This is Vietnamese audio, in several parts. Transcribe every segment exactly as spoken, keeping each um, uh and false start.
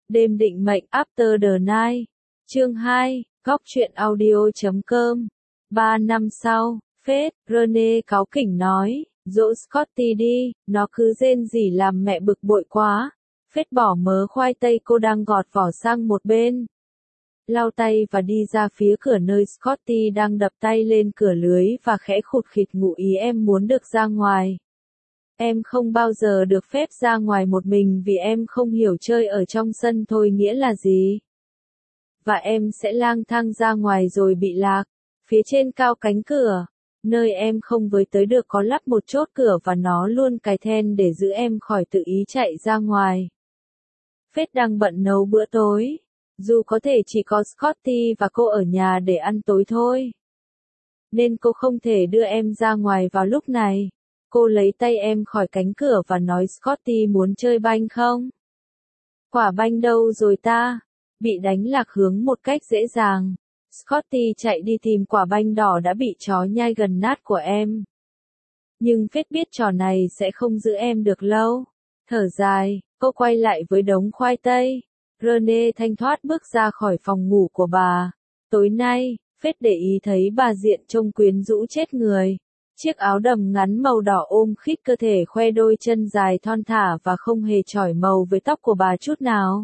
Đêm định mệnh After the Night. Chương hai, góc truyện audio chấm com. Ba năm sau, phết, Rene cáu kỉnh nói, dỗ Scotty đi, nó cứ rên rỉ làm mẹ bực bội quá. Phết bỏ mớ khoai tây cô đang gọt vỏ sang một bên. Lau tay và đi ra phía cửa nơi Scotty đang đập tay lên cửa lưới và khẽ khụt khịt ngụ ý em muốn được ra ngoài. Em không bao giờ được phép ra ngoài một mình vì em không hiểu chơi ở trong sân thôi nghĩa là gì. Và em sẽ lang thang ra ngoài rồi bị lạc. Phía trên cao cánh cửa, nơi em không với tới được có lắp một chốt cửa và nó luôn cài then để giữ em khỏi tự ý chạy ra ngoài. Phết đang bận nấu bữa tối. Dù có thể chỉ có Scotty và cô ở nhà để ăn tối thôi. Nên cô không thể đưa em ra ngoài vào lúc này. Cô lấy tay em khỏi cánh cửa và nói Scotty muốn chơi banh không? Quả banh đâu rồi ta? Bị đánh lạc hướng một cách dễ dàng. Scotty chạy đi tìm quả banh đỏ đã bị chó nhai gần nát của em. Nhưng Phết biết trò này sẽ không giữ em được lâu. Thở dài, cô quay lại với đống khoai tây. Rene thanh thoát bước ra khỏi phòng ngủ của bà. Tối nay, Phết để ý thấy bà diện trông quyến rũ chết người. Chiếc áo đầm ngắn màu đỏ ôm khít cơ thể khoe đôi chân dài thon thả và không hề chỏi màu với tóc của bà chút nào.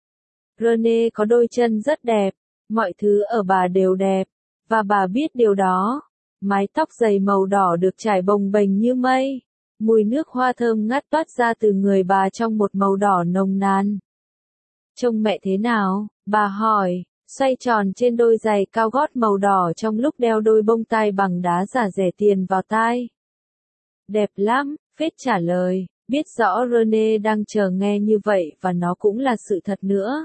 Rene có đôi chân rất đẹp, mọi thứ ở bà đều đẹp, và bà biết điều đó. Mái tóc dày màu đỏ được trải bồng bềnh như mây. Mùi nước hoa thơm ngát toát ra từ người bà trong một màu đỏ nồng nàn. Trông mẹ thế nào? Bà hỏi, xoay tròn trên đôi giày cao gót màu đỏ trong lúc đeo đôi bông tai bằng đá giả rẻ tiền vào tai. Đẹp lắm, Phết trả lời, biết rõ Rene đang chờ nghe như vậy và nó cũng là sự thật nữa.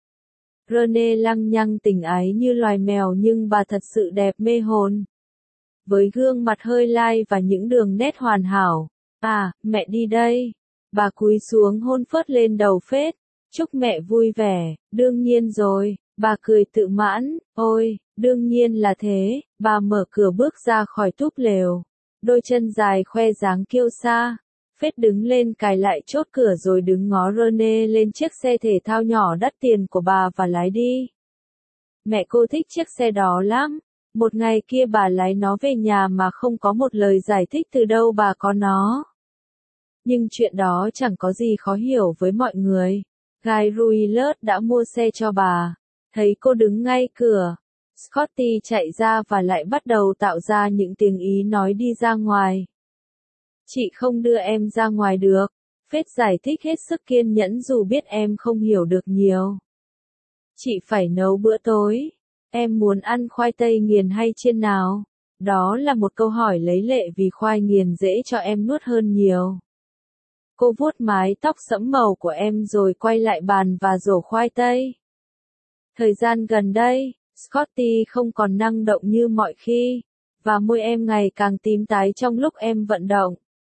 Rene lăng nhăng tình ái như loài mèo nhưng bà thật sự đẹp mê hồn. Với gương mặt hơi lai và những đường nét hoàn hảo. À, mẹ đi đây. Bà cúi xuống hôn phớt lên đầu Phết. Chúc mẹ vui vẻ, đương nhiên rồi, bà cười tự mãn, ôi, đương nhiên là thế, bà mở cửa bước ra khỏi túp lều, đôi chân dài khoe dáng kiêu sa, Phết đứng lên cài lại chốt cửa rồi đứng ngó Rene lên chiếc xe thể thao nhỏ đắt tiền của bà và lái đi. Mẹ cô thích chiếc xe đó lắm, một ngày kia bà lái nó về nhà mà không có một lời giải thích từ đâu bà có nó. Nhưng chuyện đó chẳng có gì khó hiểu với mọi người. Guy Ruilet đã mua xe cho bà. Thấy cô đứng ngay cửa, Scotty chạy ra và lại bắt đầu tạo ra những tiếng ý nói đi ra ngoài. Chị không đưa em ra ngoài được. Phết giải thích hết sức kiên nhẫn dù biết em không hiểu được nhiều. Chị phải nấu bữa tối. Em muốn ăn khoai tây nghiền hay chiên nào? Đó là một câu hỏi lấy lệ vì khoai nghiền dễ cho em nuốt hơn nhiều. Cô vuốt mái tóc sẫm màu của em rồi quay lại bàn và rổ khoai tây. Thời gian gần đây, Scotty không còn năng động như mọi khi, và môi em ngày càng tím tái trong lúc em vận động.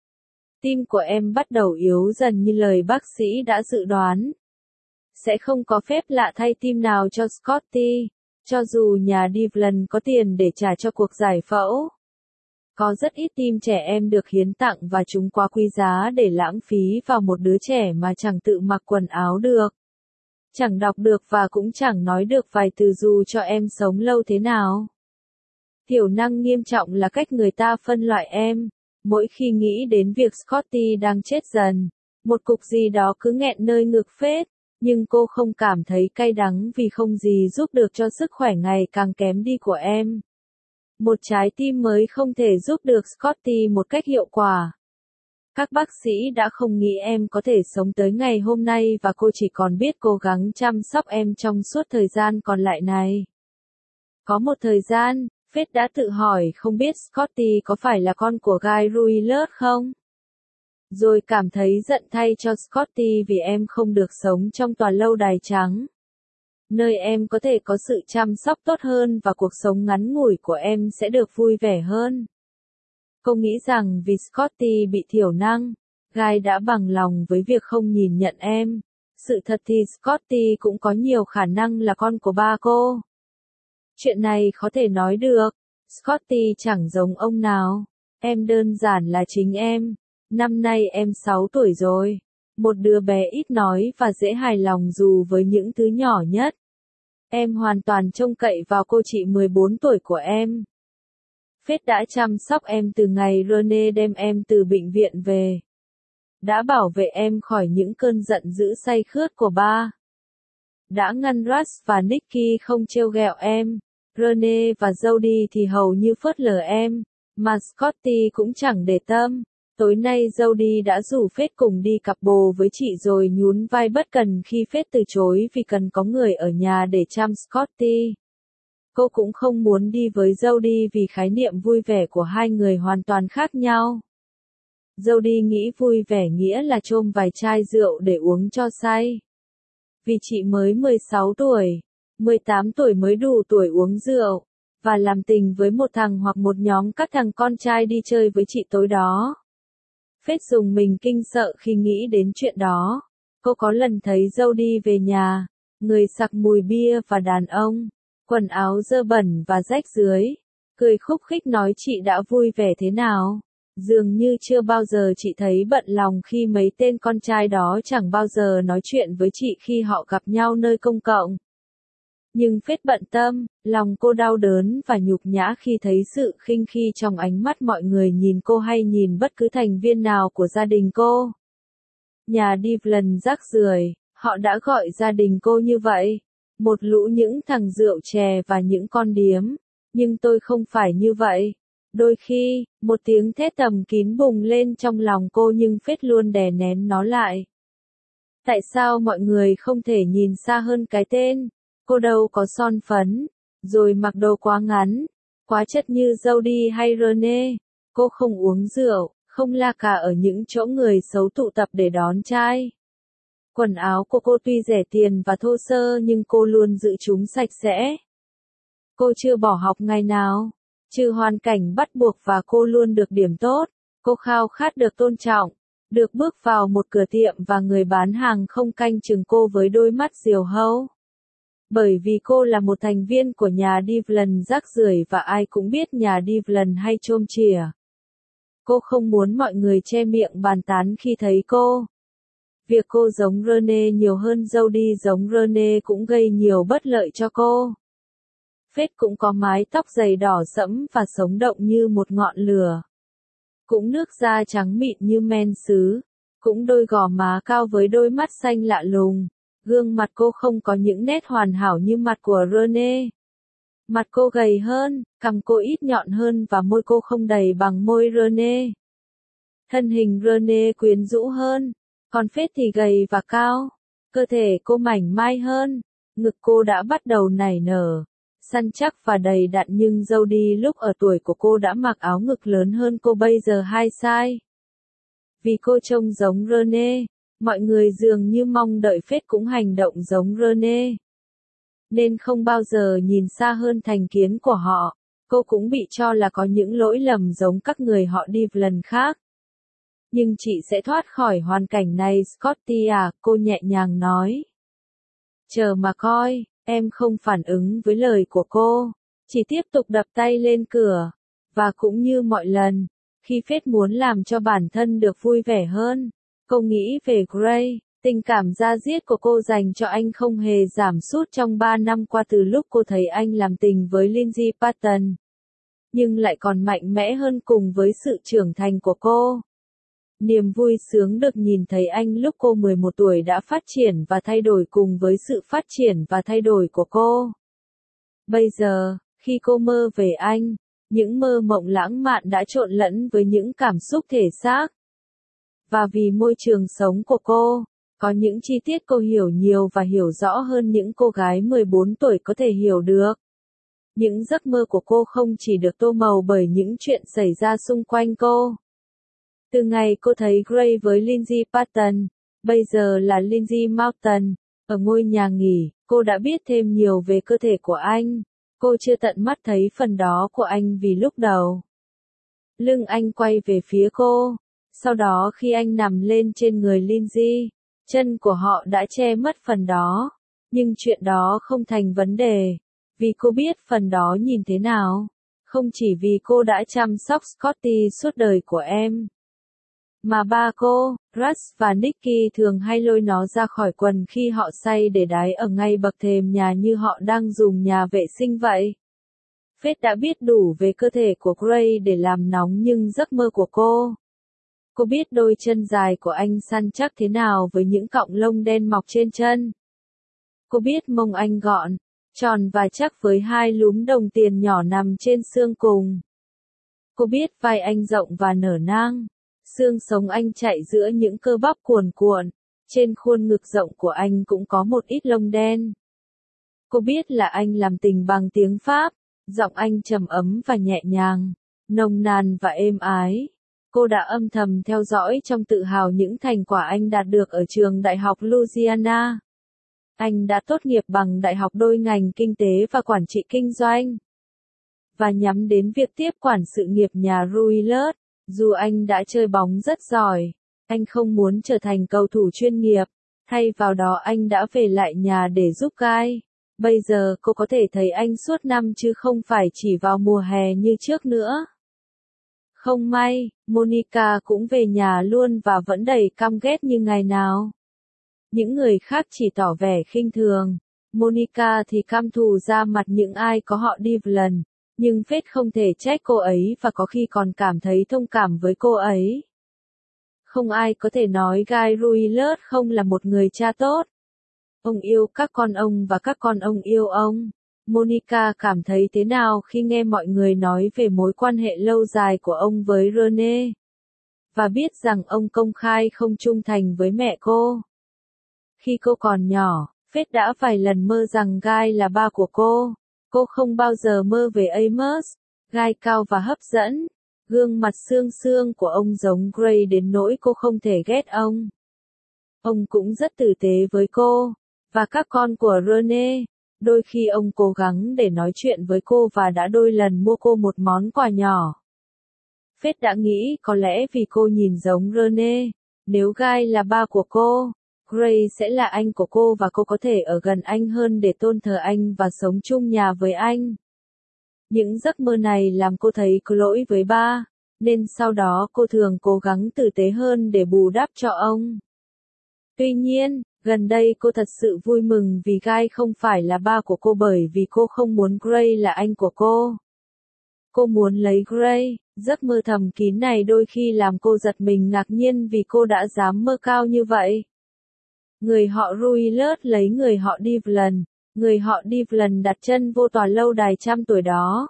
Tim của em bắt đầu yếu dần như lời bác sĩ đã dự đoán. Sẽ không có phép lạ thay tim nào cho Scotty, cho dù nhà Devlin có tiền để trả cho cuộc giải phẫu. Có rất ít tim trẻ em được hiến tặng và chúng quá quý giá để lãng phí vào một đứa trẻ mà chẳng tự mặc quần áo được. Chẳng đọc được và cũng chẳng nói được vài từ dù cho em sống lâu thế nào. Thiểu năng nghiêm trọng là cách người ta phân loại em. Mỗi khi nghĩ đến việc Scotty đang chết dần, một cục gì đó cứ nghẹn nơi ngực Phết, nhưng cô không cảm thấy cay đắng vì không gì giúp được cho sức khỏe ngày càng kém đi của em. Một trái tim mới không thể giúp được Scotty một cách hiệu quả. Các bác sĩ đã không nghĩ em có thể sống tới ngày hôm nay và cô chỉ còn biết cố gắng chăm sóc em trong suốt thời gian còn lại này. Có một thời gian, Phết đã tự hỏi không biết Scotty có phải là con của Guy Ruilet không? Rồi cảm thấy giận thay cho Scotty vì em không được sống trong tòa lâu đài trắng. Nơi em có thể có sự chăm sóc tốt hơn và cuộc sống ngắn ngủi của em sẽ được vui vẻ hơn. Cô nghĩ rằng vì Scotty bị thiểu năng, Guy đã bằng lòng với việc không nhìn nhận em. Sự thật thì Scotty cũng có nhiều khả năng là con của ba cô. Chuyện này khó thể nói được. Scotty chẳng giống ông nào. Em đơn giản là chính em. Năm nay em sáu tuổi rồi. một đứa bé ít nói và dễ hài lòng dù với những thứ nhỏ nhất. Em hoàn toàn trông cậy vào cô chị mười bốn tuổi của em. Phết đã chăm sóc em từ ngày Rene đem em từ bệnh viện về. Đã bảo vệ em khỏi những cơn giận dữ say khướt của ba. Đã ngăn Russ và Nicky không trêu ghẹo em. Rene và Jody thì hầu như phớt lờ em, mà Scotty cũng chẳng để tâm. Tối nay Jody đã rủ Phết cùng đi cặp bồ với chị rồi nhún vai bất cần khi Phết từ chối vì cần có người ở nhà để chăm Scotty. Cô cũng không muốn đi với Jody vì khái niệm vui vẻ của hai người hoàn toàn khác nhau. Jody nghĩ vui vẻ nghĩa là chôm vài chai rượu để uống cho say. Vì chị mới mười sáu tuổi, mười tám tuổi mới đủ tuổi uống rượu, và làm tình với một thằng hoặc một nhóm các thằng con trai đi chơi với chị tối đó. Phết dùng mình kinh sợ khi nghĩ đến chuyện đó. Cô có lần thấy Jody về nhà, người sặc mùi bia và đàn ông, quần áo dơ bẩn và rách rưới, cười khúc khích nói chị đã vui vẻ thế nào. Dường như chưa bao giờ chị thấy bận lòng khi mấy tên con trai đó chẳng bao giờ nói chuyện với chị khi họ gặp nhau nơi công cộng. Nhưng Phết bận tâm, lòng cô đau đớn và nhục nhã khi thấy sự khinh khi trong ánh mắt mọi người nhìn cô hay nhìn bất cứ thành viên nào của gia đình cô. Nhà Devlin rác rưởi, họ đã gọi gia đình cô như vậy. Một lũ những thằng rượu chè và những con điếm. Nhưng tôi không phải như vậy. Đôi khi, một tiếng thét tầm kín bùng lên trong lòng cô nhưng Phết luôn đè nén nó lại. Tại sao mọi người không thể nhìn xa hơn cái tên? Cô đâu có son phấn, rồi mặc đồ quá ngắn, quá chất như Jody hay Rene. Cô không uống rượu, không la cà ở những chỗ người xấu tụ tập để đón trai. Quần áo của cô tuy rẻ tiền và thô sơ nhưng cô luôn giữ chúng sạch sẽ. Cô chưa bỏ học ngày nào, trừ hoàn cảnh bắt buộc và cô luôn được điểm tốt. Cô khao khát được tôn trọng, được bước vào một cửa tiệm và người bán hàng không canh chừng cô với đôi mắt diều hâu. Bởi vì cô là một thành viên của nhà Devlin rác rưởi và ai cũng biết nhà Devlin hay chôm chìa. Cô không muốn mọi người che miệng bàn tán khi thấy cô. Việc cô giống Rene nhiều hơn Jody giống Rene cũng gây nhiều bất lợi cho cô. Phết cũng có mái tóc dày đỏ sẫm và sống động như một ngọn lửa. Cũng nước da trắng mịn như men sứ. Cũng đôi gò má cao với đôi mắt xanh lạ lùng. Gương mặt cô không có những nét hoàn hảo như mặt của Rene. Mặt cô gầy hơn, cằm cô ít nhọn hơn và môi cô không đầy bằng môi Rene. Thân hình Rene quyến rũ hơn, còn Phết thì gầy và cao. Cơ thể cô mảnh mai hơn, ngực cô đã bắt đầu nảy nở, săn chắc và đầy đặn nhưng Jody lúc ở tuổi của cô đã mặc áo ngực lớn hơn cô bây giờ hai size. Vì cô trông giống Rene, mọi người dường như mong đợi Phết cũng hành động giống Rene. Nên không bao giờ nhìn xa hơn thành kiến của họ, cô cũng bị cho là có những lỗi lầm giống các người họ Devlin khác. Nhưng chị sẽ thoát khỏi hoàn cảnh này Scotty à, cô nhẹ nhàng nói. Chờ mà coi, em không phản ứng với lời của cô, chỉ tiếp tục đập tay lên cửa. Và cũng như mọi lần, khi Phết muốn làm cho bản thân được vui vẻ hơn, cô nghĩ về Gray. Tình cảm da diết của cô dành cho anh không hề giảm sút trong ba năm qua từ lúc cô thấy anh làm tình với Lindsay Patton. Nhưng lại còn mạnh mẽ hơn cùng với sự trưởng thành của cô. Niềm vui sướng được nhìn thấy anh lúc cô mười một tuổi đã phát triển và thay đổi cùng với sự phát triển và thay đổi của cô. Bây giờ, khi cô mơ về anh, những mơ mộng lãng mạn đã trộn lẫn với những cảm xúc thể xác. Và vì môi trường sống của cô, có những chi tiết cô hiểu nhiều và hiểu rõ hơn những cô gái mười bốn tuổi có thể hiểu được. Những giấc mơ của cô không chỉ được tô màu bởi những chuyện xảy ra xung quanh cô. Từ ngày cô thấy Gray với Lindsay Patton, bây giờ là Lindsay Moulton, ở ngôi nhà nghỉ, cô đã biết thêm nhiều về cơ thể của anh. Cô chưa tận mắt thấy phần đó của anh vì lúc đầu. Lưng anh quay về phía cô. Sau đó khi anh nằm lên trên người Lindsay, chân của họ đã che mất phần đó. Nhưng chuyện đó không thành vấn đề. Vì cô biết phần đó nhìn thế nào. Không chỉ vì cô đã chăm sóc Scotty suốt đời của em. Mà ba cô, Russ và Nicky thường hay lôi nó ra khỏi quần khi họ say để đái ở ngay bậc thềm nhà như họ đang dùng nhà vệ sinh vậy. Faith đã biết đủ về cơ thể của Gray để làm nóng nhưng giấc mơ của cô. Cô biết đôi chân dài của anh săn chắc thế nào với những cọng lông đen mọc trên chân. Cô biết mông anh gọn, tròn và chắc với hai lúm đồng tiền nhỏ nằm trên xương cùng. Cô biết vai anh rộng và nở nang. Xương sống anh chạy giữa những cơ bắp cuồn cuộn. Trên khuôn ngực rộng của anh cũng có một ít lông đen. Cô biết là anh làm tình bằng tiếng Pháp. Giọng anh trầm ấm và nhẹ nhàng, nồng nàn và êm ái. Cô đã âm thầm theo dõi trong tự hào những thành quả anh đạt được ở trường Đại học Louisiana. Anh đã tốt nghiệp bằng đại học đôi ngành kinh tế và quản trị kinh doanh. Và nhắm đến việc tiếp quản sự nghiệp nhà Ruillard. Dù anh đã chơi bóng rất giỏi, anh không muốn trở thành cầu thủ chuyên nghiệp. Thay vào đó anh đã về lại nhà để giúp Guy. Bây giờ cô có thể thấy anh suốt năm chứ không phải chỉ vào mùa hè như trước nữa. Không may, Monica cũng về nhà luôn và vẫn đầy căm ghét như ngày nào. Những người khác chỉ tỏ vẻ khinh thường. Monica thì căm thù ra mặt những ai có họ Devlin. Nhưng Faith không thể trách cô ấy và có khi còn cảm thấy thông cảm với cô ấy. Không ai có thể nói Guy Ruillard không là một người cha tốt. Ông yêu các con ông và các con ông yêu ông. Monica cảm thấy thế nào khi nghe mọi người nói về mối quan hệ lâu dài của ông với Rene? Và biết rằng ông công khai không trung thành với mẹ cô. Khi cô còn nhỏ, Faith đã vài lần mơ rằng Guy là ba của cô. Cô không bao giờ mơ về Amos. Guy cao và hấp dẫn. Gương mặt xương xương của ông giống Gray đến nỗi cô không thể ghét ông. Ông cũng rất tử tế với cô. Và các con của Rene. Đôi khi ông cố gắng để nói chuyện với cô và đã đôi lần mua cô một món quà nhỏ. Faith đã nghĩ có lẽ vì cô nhìn giống Rene. Nếu Guy là ba của cô, Gray sẽ là anh của cô và cô có thể ở gần anh hơn để tôn thờ anh và sống chung nhà với anh. Những giấc mơ này làm cô thấy có lỗi với ba, nên sau đó cô thường cố gắng tử tế hơn để bù đắp cho ông. Tuy nhiên, gần đây cô thật sự vui mừng vì Guy không phải là ba của cô bởi vì cô không muốn Gray là anh của cô. Cô muốn lấy Gray. Giấc mơ thầm kín này đôi khi làm cô giật mình ngạc nhiên vì cô đã dám mơ cao như vậy. Người họ Ruillard lấy người họ Devlin. Người họ Devlin đặt chân vô tòa lâu đài trăm tuổi đó.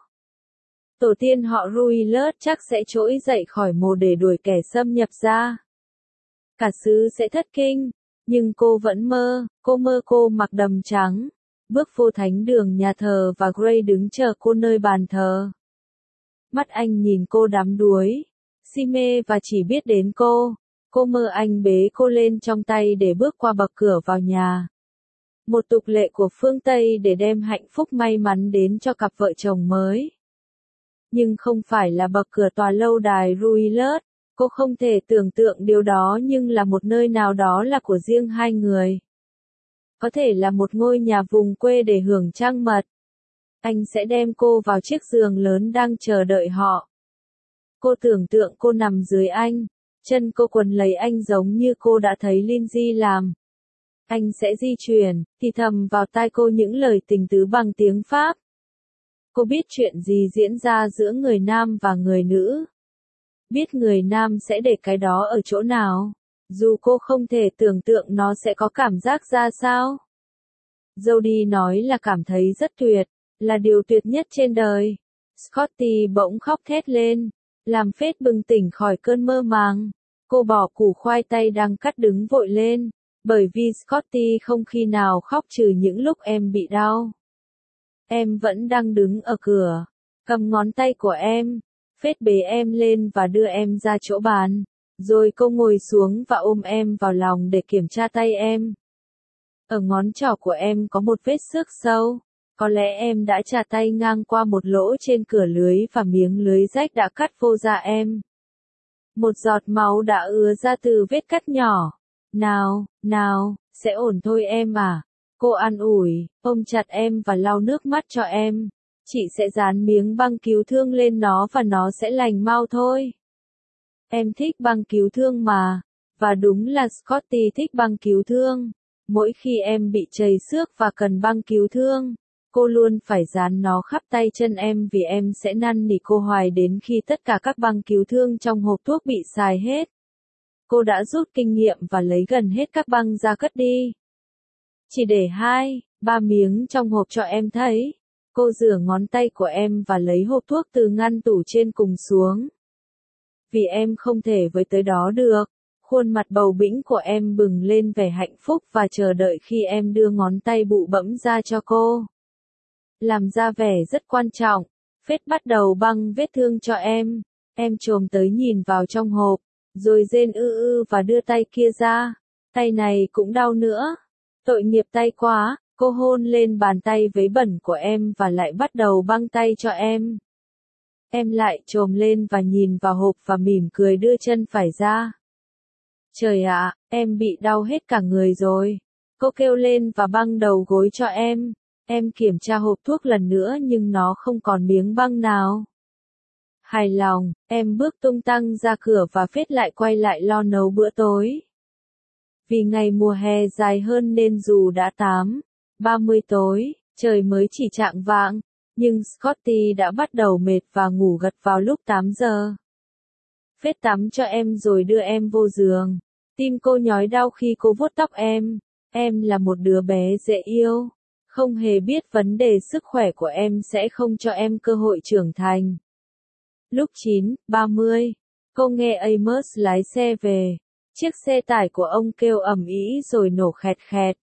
Tổ tiên họ Ruillard chắc sẽ trỗi dậy khỏi mồ để đuổi kẻ xâm nhập ra. Cả xứ sẽ thất kinh. Nhưng cô vẫn mơ, cô mơ cô mặc đầm trắng, bước vô thánh đường nhà thờ và Gray đứng chờ cô nơi bàn thờ. Mắt anh nhìn cô đắm đuối, si mê và chỉ biết đến cô. Cô mơ anh bế cô lên trong tay để bước qua bậc cửa vào nhà. Một tục lệ của phương Tây để đem hạnh phúc may mắn đến cho cặp vợ chồng mới. Nhưng không phải là bậc cửa tòa lâu đài Ruillard. Cô không thể tưởng tượng điều đó nhưng là một nơi nào đó là của riêng hai người. Có thể là một ngôi nhà vùng quê để hưởng trăng mật. Anh sẽ đem cô vào chiếc giường lớn đang chờ đợi họ. Cô tưởng tượng cô nằm dưới anh, chân cô quấn lấy anh giống như cô đã thấy Lindsay làm. Anh sẽ di chuyển, thì thầm vào tai cô những lời tình tứ bằng tiếng Pháp. Cô biết chuyện gì diễn ra giữa người nam và người nữ. Biết người nam sẽ để cái đó ở chỗ nào, dù cô không thể tưởng tượng nó sẽ có cảm giác ra sao. Jody nói là cảm thấy rất tuyệt, là điều tuyệt nhất trên đời. Scotty bỗng khóc thét lên, làm Faith bừng tỉnh khỏi cơn mơ màng. Cô bỏ củ khoai tây đang cắt đứng vội lên, bởi vì Scotty không khi nào khóc trừ những lúc em bị đau. Em vẫn đang đứng ở cửa, cầm ngón tay của em. Faith bế em lên và đưa em ra chỗ bàn. Rồi cô ngồi xuống và ôm em vào lòng để kiểm tra tay em. Ở ngón trỏ của em có một vết xước sâu. Có lẽ em đã chà tay ngang qua một lỗ trên cửa lưới và miếng lưới rách đã cắt vô da em. Một giọt máu đã ứa ra từ vết cắt nhỏ. Nào, nào, sẽ ổn thôi em à. Cô an ủi, ôm chặt em và lau nước mắt cho em. Chị sẽ dán miếng băng cứu thương lên nó và nó sẽ lành mau thôi. Em thích băng cứu thương mà. Và đúng là Scotty thích băng cứu thương. Mỗi khi em bị trầy xước và cần băng cứu thương, cô luôn phải dán nó khắp tay chân em vì em sẽ năn nỉ cô hoài đến khi tất cả các băng cứu thương trong hộp thuốc bị xài hết. Cô đã rút kinh nghiệm và lấy gần hết các băng ra cất đi. Chỉ để hai, ba miếng trong hộp cho em thấy. Cô rửa ngón tay của em và lấy hộp thuốc từ ngăn tủ trên cùng xuống. Vì em không thể với tới đó được. Khuôn mặt bầu bĩnh của em bừng lên vẻ hạnh phúc và chờ đợi khi em đưa ngón tay bụ bẫm ra cho cô. Làm ra vẻ rất quan trọng, Phết bắt đầu băng vết thương cho em. Em chồm tới nhìn vào trong hộp, rồi rên ư ư và đưa tay kia ra. Tay này cũng đau nữa. Tội nghiệp tay quá, cô hôn lên bàn tay vấy bẩn của em và lại bắt đầu băng tay cho em. Em lại chồm lên và nhìn vào hộp và mỉm cười đưa chân phải ra. Trời ạ, em bị đau hết cả người rồi. Cô kêu lên và băng đầu gối cho em. Em kiểm tra hộp thuốc lần nữa nhưng nó không còn miếng băng nào. Hài lòng, em bước tung tăng ra cửa và Phết lại quay lại lo nấu bữa tối. Vì ngày mùa hè dài hơn nên dù đã tám, ba mươi tối, trời mới chỉ chạng vạng, nhưng Scotty đã bắt đầu mệt và ngủ gật vào lúc tám giờ. Phết tắm cho em rồi đưa em vô giường. Tim cô nhói đau khi cô vuốt tóc em. Em là một đứa bé dễ yêu. Không hề biết vấn đề sức khỏe của em sẽ không cho em cơ hội trưởng thành. Lúc chín, ba mươi, cô nghe Amos lái xe về. Chiếc xe tải của ông kêu ầm ĩ rồi nổ khẹt khẹt.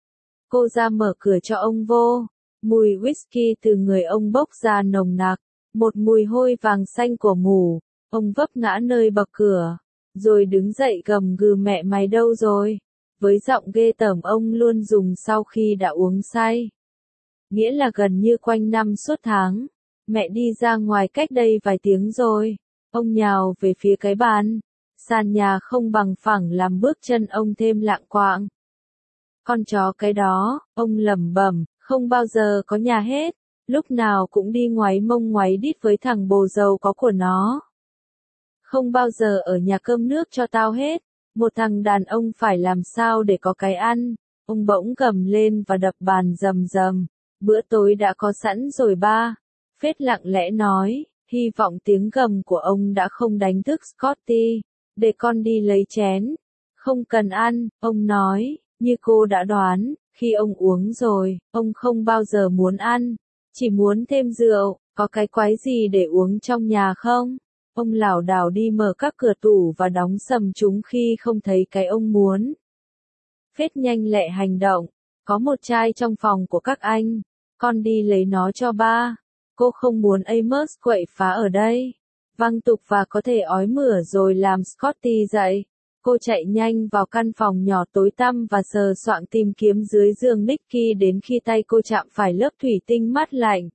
Cô ra mở cửa cho ông vô. Mùi whisky từ người ông bốc ra nồng nặc. Một mùi hôi vàng xanh của mù. Ông vấp ngã nơi bậc cửa. Rồi đứng dậy gầm gừ mẹ mày đâu rồi? Với giọng ghê tởm ông luôn dùng sau khi đã uống say. Nghĩa là gần như quanh năm suốt tháng. Mẹ đi ra ngoài cách đây vài tiếng rồi. Ông nhào về phía cái bàn. Sàn nhà không bằng phẳng làm bước chân ông thêm lạng quạng. Con chó cái đó, ông lẩm bẩm, không bao giờ có nhà hết. Lúc nào cũng đi ngoáy mông ngoáy đít với thằng bồ dâu có của nó. Không bao giờ ở nhà cơm nước cho tao hết. Một thằng đàn ông phải làm sao để có cái ăn. Ông bỗng gầm lên và đập bàn rầm rầm. Bữa tối đã có sẵn rồi ba. Phết lặng lẽ nói, hy vọng tiếng gầm của ông đã không đánh thức Scotty. Để con đi lấy chén. Không cần ăn, ông nói, như cô đã đoán, khi ông uống rồi, ông không bao giờ muốn ăn. Chỉ muốn thêm rượu, có cái quái gì để uống trong nhà không? Ông lảo đảo đi mở các cửa tủ và đóng sầm chúng khi không thấy cái ông muốn. Phết nhanh lẹ hành động. Có một chai trong phòng của các anh. Con đi lấy nó cho ba. Cô không muốn Amos quậy phá ở đây. Văng tục và có thể ói mửa rồi làm Scotty dậy. Cô chạy nhanh vào căn phòng nhỏ tối tăm và sờ soạng tìm kiếm dưới giường Nicky đến khi tay cô chạm phải lớp thủy tinh mát lạnh.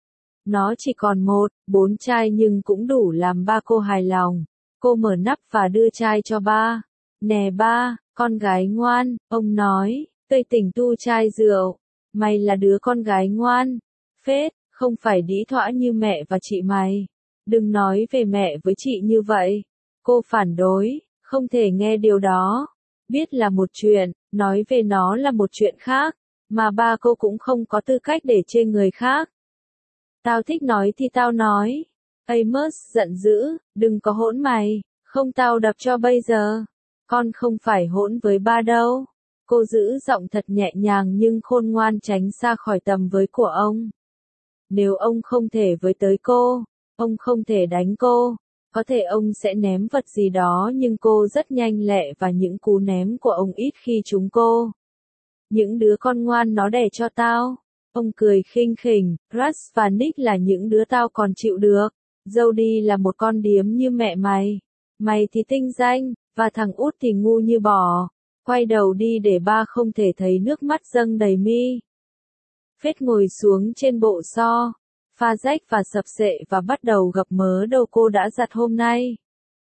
Nó chỉ còn một, bốn chai nhưng cũng đủ làm ba cô hài lòng. Cô mở nắp và đưa chai cho ba. Nè ba, con gái ngoan, ông nói, tươi tỉnh tu chai rượu. Mày là đứa con gái ngoan. Phết, không phải đĩ thõa như mẹ và chị mày. Đừng nói về mẹ với chị như vậy. Cô phản đối, không thể nghe điều đó. Biết là một chuyện, nói về nó là một chuyện khác. Mà ba cô cũng không có tư cách để chê người khác. Tao thích nói thì tao nói. Amos giận dữ, đừng có hỗn mày, không tao đập cho bây giờ. Con không phải hỗn với ba đâu. Cô giữ giọng thật nhẹ nhàng nhưng khôn ngoan tránh xa khỏi tầm với của ông. Nếu ông không thể với tới cô, ông không thể đánh cô, có thể ông sẽ ném vật gì đó nhưng cô rất nhanh lẹ và những cú ném của ông ít khi trúng cô. Những đứa con ngoan nó đẻ cho tao. Ông cười khinh khỉnh, Russ và Nick là những đứa tao còn chịu được. Jody là một con điếm như mẹ mày. Mày thì tinh danh, và thằng út thì ngu như bò. Quay đầu đi để ba không thể thấy nước mắt dâng đầy mi. Phết ngồi xuống trên bộ xo, pha rách và sập sệ và bắt đầu gập mớ đầu cô đã giặt hôm nay.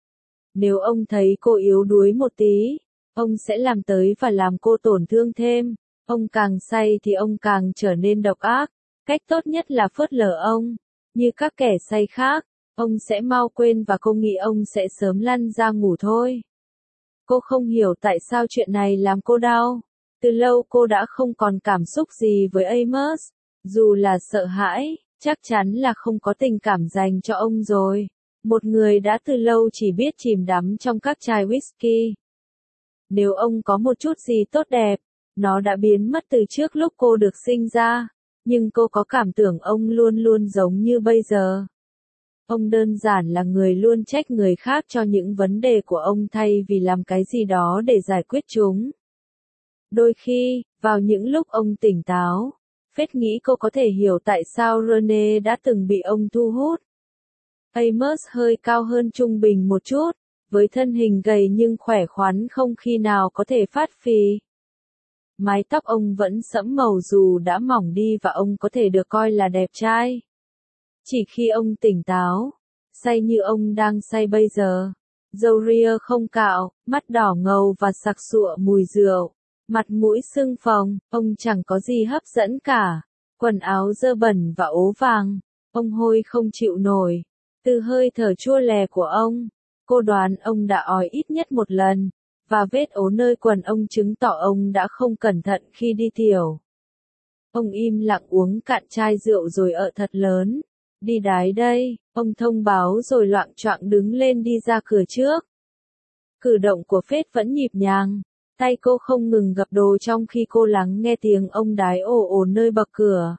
Nếu ông thấy cô yếu đuối một tí, ông sẽ làm tới và làm cô tổn thương thêm. Ông càng say thì ông càng trở nên độc ác. Cách tốt nhất là phớt lờ ông, như các kẻ say khác. Ông sẽ mau quên và cô nghĩ ông sẽ sớm lăn ra ngủ thôi. Cô không hiểu tại sao chuyện này làm cô đau. Từ lâu cô đã không còn cảm xúc gì với Amos. Dù là sợ hãi, chắc chắn là không có tình cảm dành cho ông rồi. Một người đã từ lâu chỉ biết chìm đắm trong các chai whisky. Nếu ông có một chút gì tốt đẹp, nó đã biến mất từ trước lúc cô được sinh ra. Nhưng cô có cảm tưởng ông luôn luôn giống như bây giờ. Ông đơn giản là người luôn trách người khác cho những vấn đề của ông thay vì làm cái gì đó để giải quyết chúng. Đôi khi, vào những lúc ông tỉnh táo, Phết nghĩ cô có thể hiểu tại sao Rene đã từng bị ông thu hút. Amos hơi cao hơn trung bình một chút, với thân hình gầy nhưng khỏe khoắn không khi nào có thể phát phì. Mái tóc ông vẫn sẫm màu dù đã mỏng đi và ông có thể được coi là đẹp trai. Chỉ khi ông tỉnh táo, say như ông đang say bây giờ, râu ria không cạo, mắt đỏ ngầu và sặc sụa mùi rượu, mặt mũi sưng phồng, ông chẳng có gì hấp dẫn cả, quần áo dơ bẩn và ố vàng, ông hôi không chịu nổi. Từ hơi thở chua lè của ông, cô đoán ông đã ói ít nhất một lần, và vết ố nơi quần ông chứng tỏ ông đã không cẩn thận khi đi tiểu. Ông im lặng uống cạn chai rượu rồi ợ thật lớn. Đi đái đây, ông thông báo rồi loạng choạng đứng lên đi ra cửa trước. Cử động của Phết vẫn nhịp nhàng, tay cô không ngừng gập đồ trong khi cô lắng nghe tiếng ông đái ồ ồ nơi bậc cửa.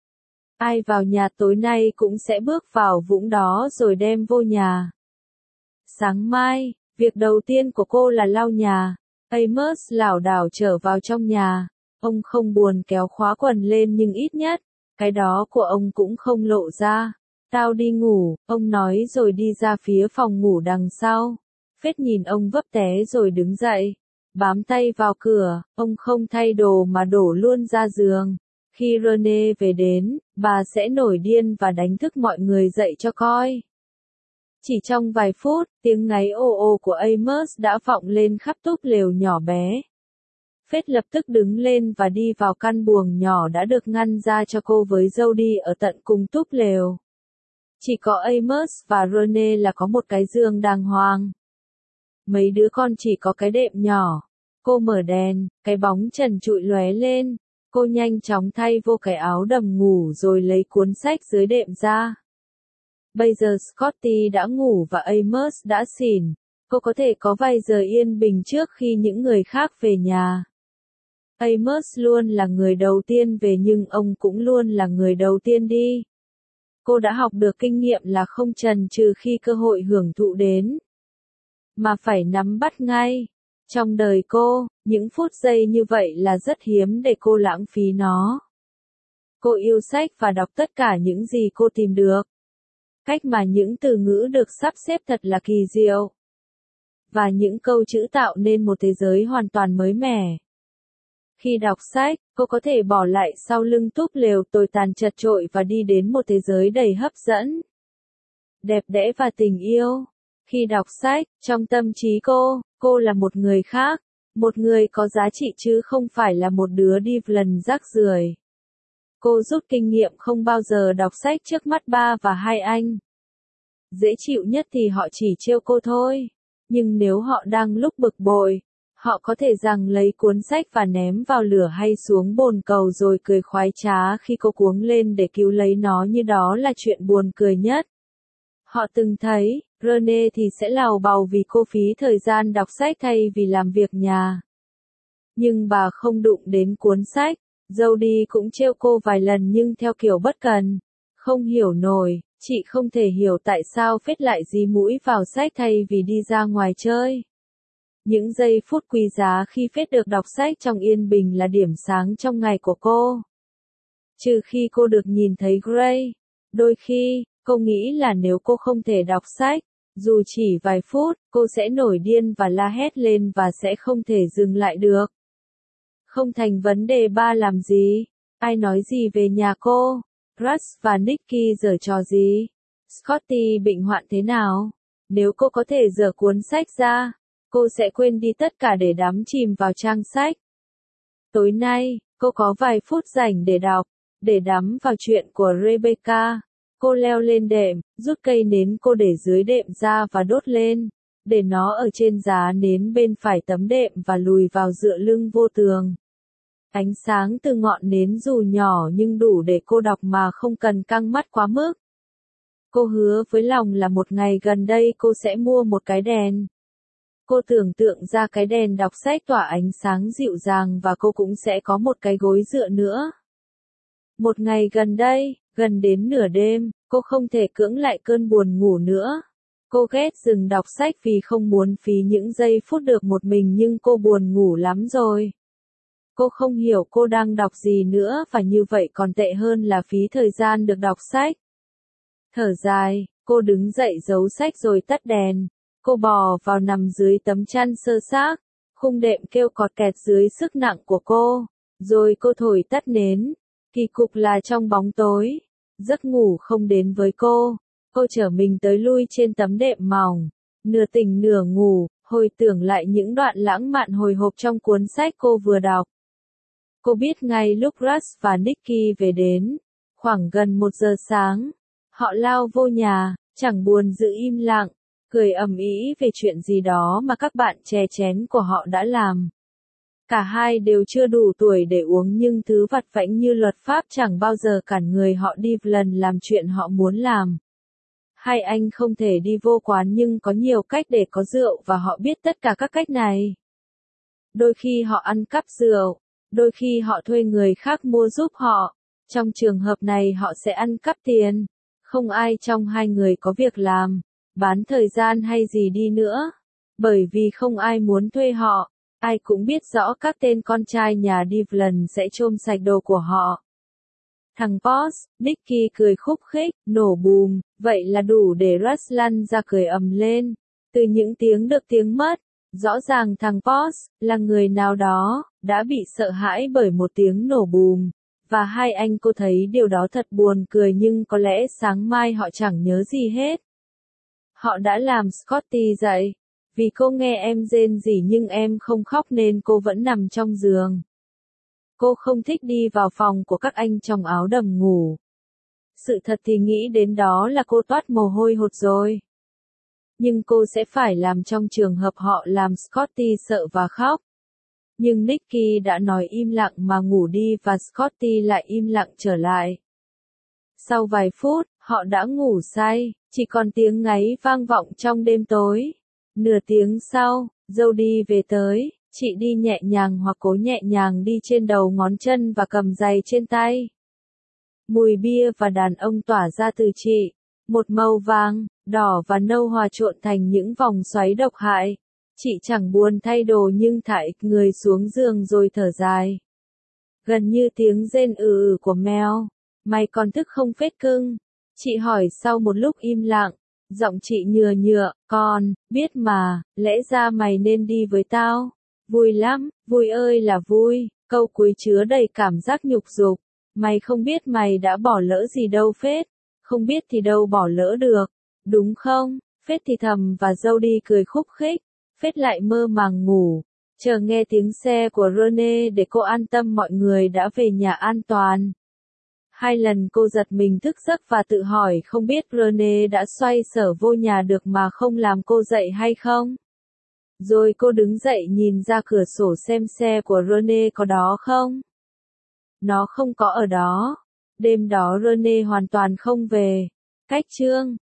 Ai vào nhà tối nay cũng sẽ bước vào vũng đó rồi đem vô nhà. Sáng mai, việc đầu tiên của cô là lau nhà. Amos lảo đảo trở vào trong nhà. Ông không buồn kéo khóa quần lên nhưng ít nhất, cái đó của ông cũng không lộ ra. Tao đi ngủ, ông nói rồi đi ra phía phòng ngủ đằng sau. Phết nhìn ông vấp té rồi đứng dậy. Bám tay vào cửa, ông không thay đồ mà đổ luôn ra giường. Khi Rene về đến, bà sẽ nổi điên và đánh thức mọi người dậy cho coi. Chỉ trong vài phút, tiếng ngáy ồ ồ của Amos đã vọng lên khắp túp lều nhỏ bé. Phết lập tức đứng lên và đi vào căn buồng nhỏ đã được ngăn ra cho cô với Jody ở tận cùng túp lều. Chỉ có Amos và Rene là có một cái giường đàng hoàng. Mấy đứa con chỉ có cái đệm nhỏ. Cô mở đèn, cái bóng trần trụi lóe lên. Cô nhanh chóng thay vô cái áo đầm ngủ rồi lấy cuốn sách dưới đệm ra. Bây giờ Scotty đã ngủ và Amos đã xỉn. Cô có thể có vài giờ yên bình trước khi những người khác về nhà. Amos luôn là người đầu tiên về nhưng ông cũng luôn là người đầu tiên đi. Cô đã học được kinh nghiệm là không chần chừ khi cơ hội hưởng thụ đến, mà phải nắm bắt ngay. Trong đời cô, những phút giây như vậy là rất hiếm để cô lãng phí nó. Cô yêu sách và đọc tất cả những gì cô tìm được. Cách mà những từ ngữ được sắp xếp thật là kỳ diệu. Và những câu chữ tạo nên một thế giới hoàn toàn mới mẻ. Khi đọc sách, cô có thể bỏ lại sau lưng túp lều tồi tàn chật chội và đi đến một thế giới đầy hấp dẫn, đẹp đẽ và tình yêu. Khi đọc sách, trong tâm trí cô, cô là một người khác, một người có giá trị chứ không phải là một đứa đi lần rác rưởi. Cô rút kinh nghiệm không bao giờ đọc sách trước mắt ba và hai anh. Dễ chịu nhất thì họ chỉ trêu cô thôi, nhưng nếu họ đang lúc bực bội, họ có thể giằng lấy cuốn sách và ném vào lửa hay xuống bồn cầu rồi cười khoái trá khi cô cuống lên để cứu lấy nó như đó là chuyện buồn cười nhất. Họ từng thấy, Rene thì sẽ làu bàu vì cô phí thời gian đọc sách thay vì làm việc nhà. Nhưng bà không đụng đến cuốn sách, Jody cũng trêu cô vài lần nhưng theo kiểu bất cần. Không hiểu nổi, chị không thể hiểu tại sao Phết lại dí mũi vào sách thay vì đi ra ngoài chơi. Những giây phút quý giá khi Phết được đọc sách trong yên bình là điểm sáng trong ngày của cô. Trừ khi cô được nhìn thấy Gray. Đôi khi, cô nghĩ là nếu cô không thể đọc sách, dù chỉ vài phút, cô sẽ nổi điên và la hét lên và sẽ không thể dừng lại được. Không thành vấn đề ba làm gì? Ai nói gì về nhà cô? Russ và Nicky giở trò gì? Scotty bệnh hoạn thế nào? Nếu cô có thể giở cuốn sách ra, cô sẽ quên đi tất cả để đắm chìm vào trang sách. Tối nay, cô có vài phút rảnh để đọc, để đắm vào chuyện của Rebecca. Cô leo lên đệm, rút cây nến cô để dưới đệm ra và đốt lên, để nó ở trên giá nến bên phải tấm đệm và lùi vào dựa lưng vô tường. Ánh sáng từ ngọn nến dù nhỏ nhưng đủ để cô đọc mà không cần căng mắt quá mức. Cô hứa với lòng là một ngày gần đây cô sẽ mua một cái đèn. Cô tưởng tượng ra cái đèn đọc sách tỏa ánh sáng dịu dàng và cô cũng sẽ có một cái gối dựa nữa. Một ngày gần đây, gần đến nửa đêm, cô không thể cưỡng lại cơn buồn ngủ nữa. Cô ghét dừng đọc sách vì không muốn phí những giây phút được một mình nhưng cô buồn ngủ lắm rồi. Cô không hiểu cô đang đọc gì nữa và như vậy còn tệ hơn là phí thời gian được đọc sách. Thở dài, cô đứng dậy giấu sách rồi tắt đèn. Cô bò vào nằm dưới tấm chăn sơ xác. Khung đệm kêu cọt kẹt dưới sức nặng của cô. Rồi cô thổi tắt nến. Kỳ cục là trong bóng tối, giấc ngủ không đến với cô. Cô trở mình tới lui trên tấm đệm mỏng, nửa tỉnh nửa ngủ, hồi tưởng lại những đoạn lãng mạn hồi hộp trong cuốn sách cô vừa đọc. Cô biết ngay lúc Russ và Nicky về đến, khoảng gần một giờ sáng, họ lao vô nhà, chẳng buồn giữ im lặng, cười ầm ĩ về chuyện gì đó mà các bạn chè chén của họ đã làm. Cả hai đều chưa đủ tuổi để uống nhưng thứ vặt vãnh như luật pháp chẳng bao giờ cản người họ đi lần làm chuyện họ muốn làm. Hai anh không thể đi vô quán nhưng có nhiều cách để có rượu và họ biết tất cả các cách này. Đôi khi họ ăn cắp rượu, đôi khi họ thuê người khác mua giúp họ. Trong trường hợp này họ sẽ ăn cắp tiền. Không ai trong hai người có việc làm, bán thời gian hay gì đi nữa. Bởi vì không ai muốn thuê họ. Ai cũng biết rõ các tên con trai nhà Devlin sẽ chôm sạch đồ của họ. Thằng Boss, Nicky cười khúc khích, nổ bùm, vậy là đủ để Russ lăn ra cười ầm lên. Từ những tiếng được tiếng mất, rõ ràng thằng Boss, là người nào đó, đã bị sợ hãi bởi một tiếng nổ bùm. Và hai anh cô thấy điều đó thật buồn cười nhưng có lẽ sáng mai họ chẳng nhớ gì hết. Họ đã làm Scotty dậy. Vì cô nghe em rên rỉ nhưng em không khóc nên cô vẫn nằm trong giường. Cô không thích đi vào phòng của các anh trong áo đầm ngủ. Sự thật thì nghĩ đến đó là cô toát mồ hôi hột rồi. Nhưng cô sẽ phải làm trong trường hợp họ làm Scotty sợ và khóc. Nhưng Nicky đã nói im lặng mà ngủ đi và Scotty lại im lặng trở lại. Sau vài phút, họ đã ngủ say, chỉ còn tiếng ngáy vang vọng trong đêm tối. Nửa tiếng sau, Jody về tới, chị đi nhẹ nhàng hoặc cố nhẹ nhàng đi trên đầu ngón chân và cầm giày trên tay. Mùi bia và đàn ông tỏa ra từ chị, một màu vàng, đỏ và nâu hòa trộn thành những vòng xoáy độc hại. Chị chẳng buồn thay đồ nhưng thải người xuống giường rồi thở dài. Gần như tiếng rên ừ ừ của Mel, mày còn thức không phết cưng? Chị hỏi sau một lúc im lặng. Giọng chị nhừa nhựa, con, biết mà, lẽ ra mày nên đi với tao. Vui lắm, vui ơi là vui, câu cuối chứa đầy cảm giác nhục dục. Mày không biết mày đã bỏ lỡ gì đâu phết, không biết thì đâu bỏ lỡ được, đúng không? Phết thì thầm và Jody cười khúc khích, Phết lại mơ màng ngủ, chờ nghe tiếng xe của Rene để cô an tâm mọi người đã về nhà an toàn. Hai lần cô giật mình thức giấc và tự hỏi không biết Rene đã xoay sở vô nhà được mà không làm cô dậy hay không. Rồi cô đứng dậy nhìn ra cửa sổ xem xe của Rene có đó không. Nó không có ở đó. Đêm đó Rene hoàn toàn không về. Cách chương